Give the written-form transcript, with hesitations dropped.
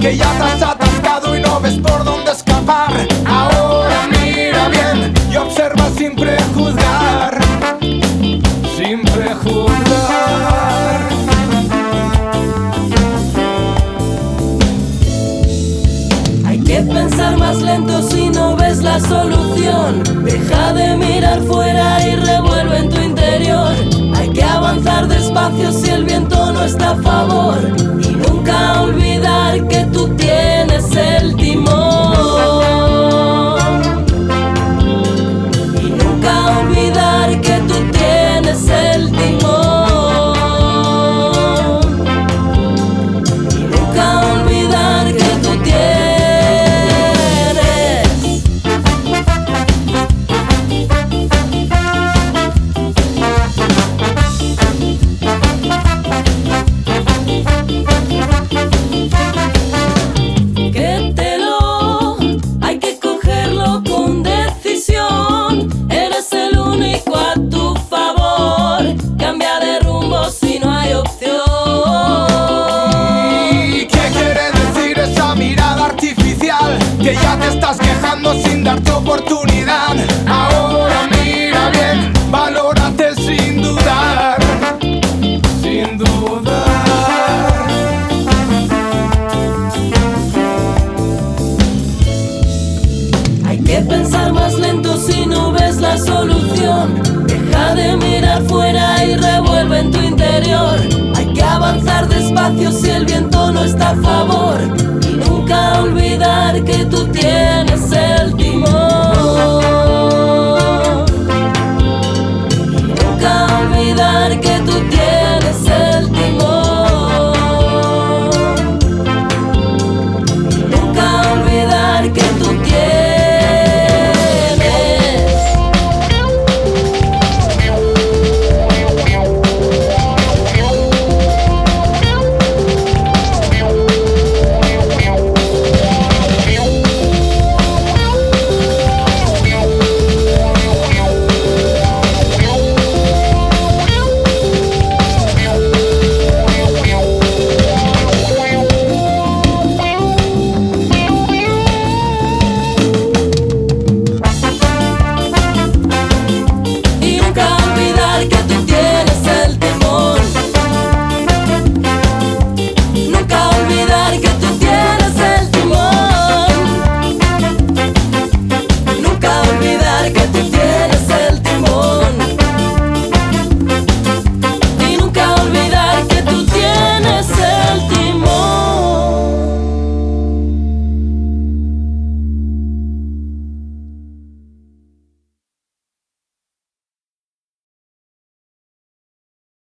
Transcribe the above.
que ya te has atascado y no ves por dónde escapar. Ahora mira bien y observa sin prejuzgar, sin prejuzgar. Hay que pensar más lento si no ves la solución. Deja de mirar fuera y revuelve en tu interior. Hay que avanzar despacio si el viento no está a favor, y nunca olvidar que tú tienes el timón. Y nunca olvidar que tú tienes el timón. Y nunca olvidar que tú tienes. Hay que cogerlo con decisión. Eres el único a tu favor. Cambia de rumbo si no hay opción. ¿Y qué quiere decir esa mirada artificial? Que ya te estás quejando sin darte oportunidad. Ahora mira bien, valórate sin dudar, sin dudar. Hay que pensar más lento si no ves la solución. Deja de mirar fuera y revuelve en tu interior. Hay que avanzar despacio si el viento no está a favor, y nunca olvidar que tú tienes el timón.